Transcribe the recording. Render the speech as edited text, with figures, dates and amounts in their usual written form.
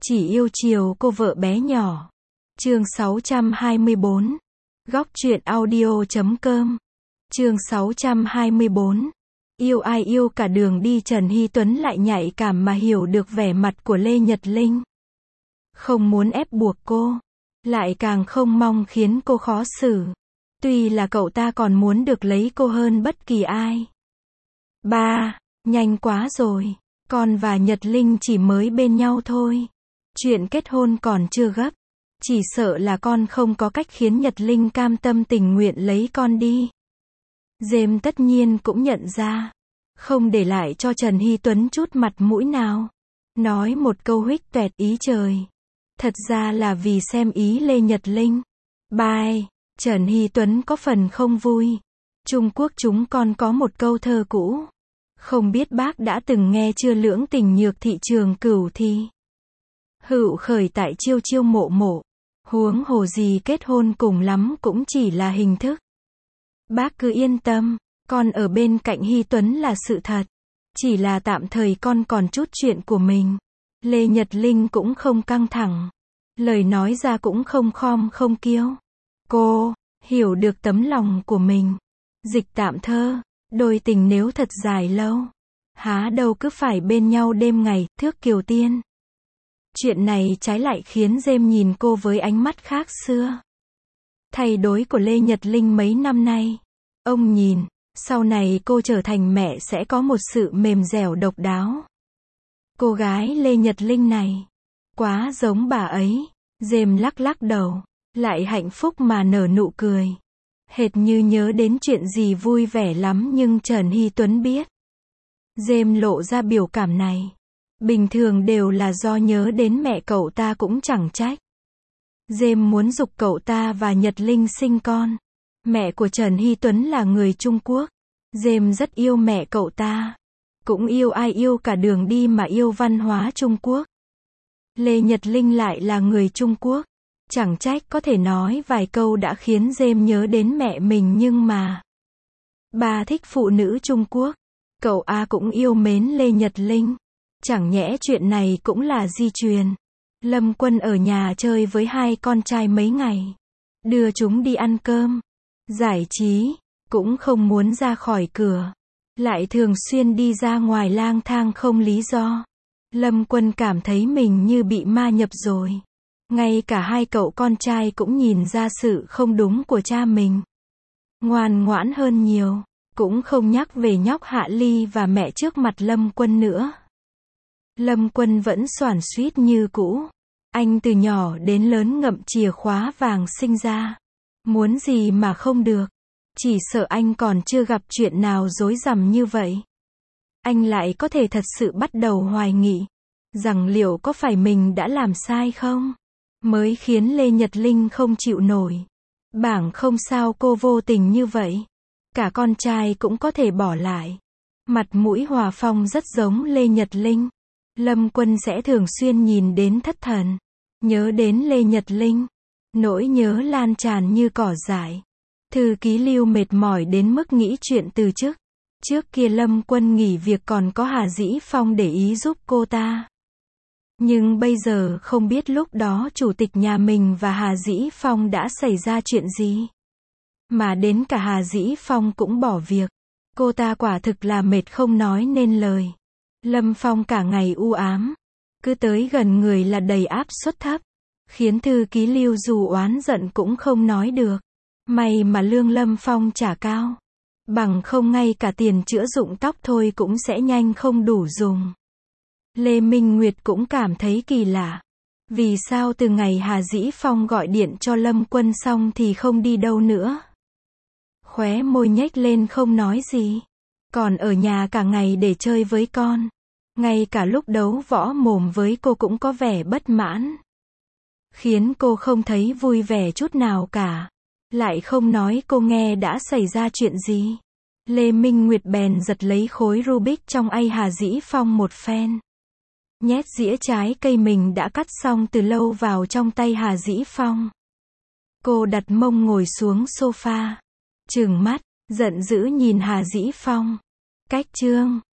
Chỉ yêu chiều cô vợ bé nhỏ. Chương 624. Góc truyện audio.com. Chương 624. Yêu ai yêu cả đường đi, Trần Hy Tuấn lại nhạy cảm mà hiểu được vẻ mặt của Lê Nhật Linh. Không muốn ép buộc cô, lại càng không mong khiến cô khó xử. Tuy là cậu ta còn muốn được lấy cô hơn bất kỳ ai. Ba, nhanh quá rồi. Con và Nhật Linh chỉ mới bên nhau thôi. Chuyện kết hôn còn chưa gấp. Chỉ sợ là con không có cách khiến Nhật Linh cam tâm tình nguyện lấy con đi. Dêm tất nhiên cũng nhận ra. Không để lại cho Trần Hy Tuấn chút mặt mũi nào. Nói một câu huých toẹt ý trời. Thật ra là vì xem ý Lê Nhật Linh. Bye. Trần Hy Tuấn có phần không vui. Trung Quốc chúng con có một câu thơ cũ. Không biết bác đã từng nghe chưa, lưỡng tình nhược thị trường cửu thi. Hữu khởi tại chiêu chiêu mộ mộ. Huống hồ gì kết hôn cùng lắm cũng chỉ là hình thức. Bác cứ yên tâm, con ở bên cạnh Hy Tuấn là sự thật. Chỉ là tạm thời con còn chút chuyện của mình. Lê Nhật Linh cũng không căng thẳng. Lời nói ra cũng không khom không kiêu. Cô hiểu được tấm lòng của mình. Dịch tạm thơ, đôi tình nếu thật dài lâu, há đâu cứ phải bên nhau đêm ngày, thước kiều tiên. Chuyện này trái lại khiến Dêm nhìn cô với ánh mắt khác xưa. Thay đổi của Lê Nhật Linh mấy năm nay. Ông nhìn, sau này cô trở thành mẹ sẽ có một sự mềm dẻo độc đáo. Cô gái Lê Nhật Linh này, quá giống bà ấy. Dêm lắc lắc đầu, lại hạnh phúc mà nở nụ cười. Hệt như nhớ đến chuyện gì vui vẻ lắm, nhưng Trần Hy Tuấn biết. Dêm lộ ra biểu cảm này. Bình thường đều là do nhớ đến mẹ cậu ta cũng chẳng trách. Dêm muốn giục cậu ta và Nhật Linh sinh con. Mẹ của Trần Hy Tuấn là người Trung Quốc. Dêm rất yêu mẹ cậu ta. Cũng yêu ai yêu cả đường đi mà yêu văn hóa Trung Quốc. Lê Nhật Linh lại là người Trung Quốc. Chẳng trách có thể nói vài câu đã khiến Dêm nhớ đến mẹ mình, nhưng mà bà thích phụ nữ Trung Quốc. Cậu A cũng yêu mến Lê Nhật Linh. Chẳng nhẽ chuyện này cũng là di truyền. Lâm Quân ở nhà chơi với hai con trai mấy ngày. Đưa chúng đi ăn cơm, giải trí, cũng không muốn ra khỏi cửa. Lại thường xuyên đi ra ngoài lang thang không lý do. Lâm Quân cảm thấy mình như bị ma nhập rồi. Ngay cả hai cậu con trai cũng nhìn ra sự không đúng của cha mình. Ngoan ngoãn hơn nhiều. Cũng không nhắc về nhóc Hạ Ly và mẹ trước mặt Lâm Quân nữa. Lâm Quân vẫn xoản xuýt như cũ. Anh từ nhỏ đến lớn ngậm chìa khóa vàng sinh ra. Muốn gì mà không được. Chỉ sợ anh còn chưa gặp chuyện nào rối rắm như vậy. Anh lại có thể thật sự bắt đầu hoài nghị. Rằng liệu có phải mình đã làm sai không? Mới khiến Lê Nhật Linh không chịu nổi. Bảng không sao cô vô tình như vậy. Cả con trai cũng có thể bỏ lại. Mặt mũi hòa phong rất giống Lê Nhật Linh. Lâm Quân sẽ thường xuyên nhìn đến thất thần. Nhớ đến Lê Nhật Linh. Nỗi nhớ lan tràn như cỏ dại. Thư ký Lưu mệt mỏi đến mức nghĩ chuyện từ chức. Trước kia Lâm Quân nghỉ việc còn có Hà Dĩ Phong để ý giúp cô ta. Nhưng bây giờ không biết lúc đó chủ tịch nhà mình và Hà Dĩ Phong đã xảy ra chuyện gì. Mà đến cả Hà Dĩ Phong cũng bỏ việc. Cô ta quả thực là mệt không nói nên lời. Lâm Phong cả ngày u ám. Cứ tới gần người là đầy áp suất thấp. Khiến thư ký Lưu dù oán giận cũng không nói được. May mà lương Lâm Phong trả cao. Bằng không ngay cả tiền chữa rụng tóc thôi cũng sẽ nhanh không đủ dùng. Lê Minh Nguyệt cũng cảm thấy kỳ lạ. Vì sao từ ngày Hà Dĩ Phong gọi điện cho Lâm Quân xong thì không đi đâu nữa. Khóe môi nhếch lên không nói gì. Còn ở nhà cả ngày để chơi với con. Ngay cả lúc đấu võ mồm với cô cũng có vẻ bất mãn. Khiến cô không thấy vui vẻ chút nào cả. Lại không nói cô nghe đã xảy ra chuyện gì. Lê Minh Nguyệt bèn giật lấy khối Rubik trong tay Hà Dĩ Phong một phen. Nhét dĩa trái cây mình đã cắt xong từ lâu vào trong tay Hà Dĩ Phong. Cô đặt mông ngồi xuống sofa. Trừng mắt, giận dữ nhìn Hà Dĩ Phong. Cách chương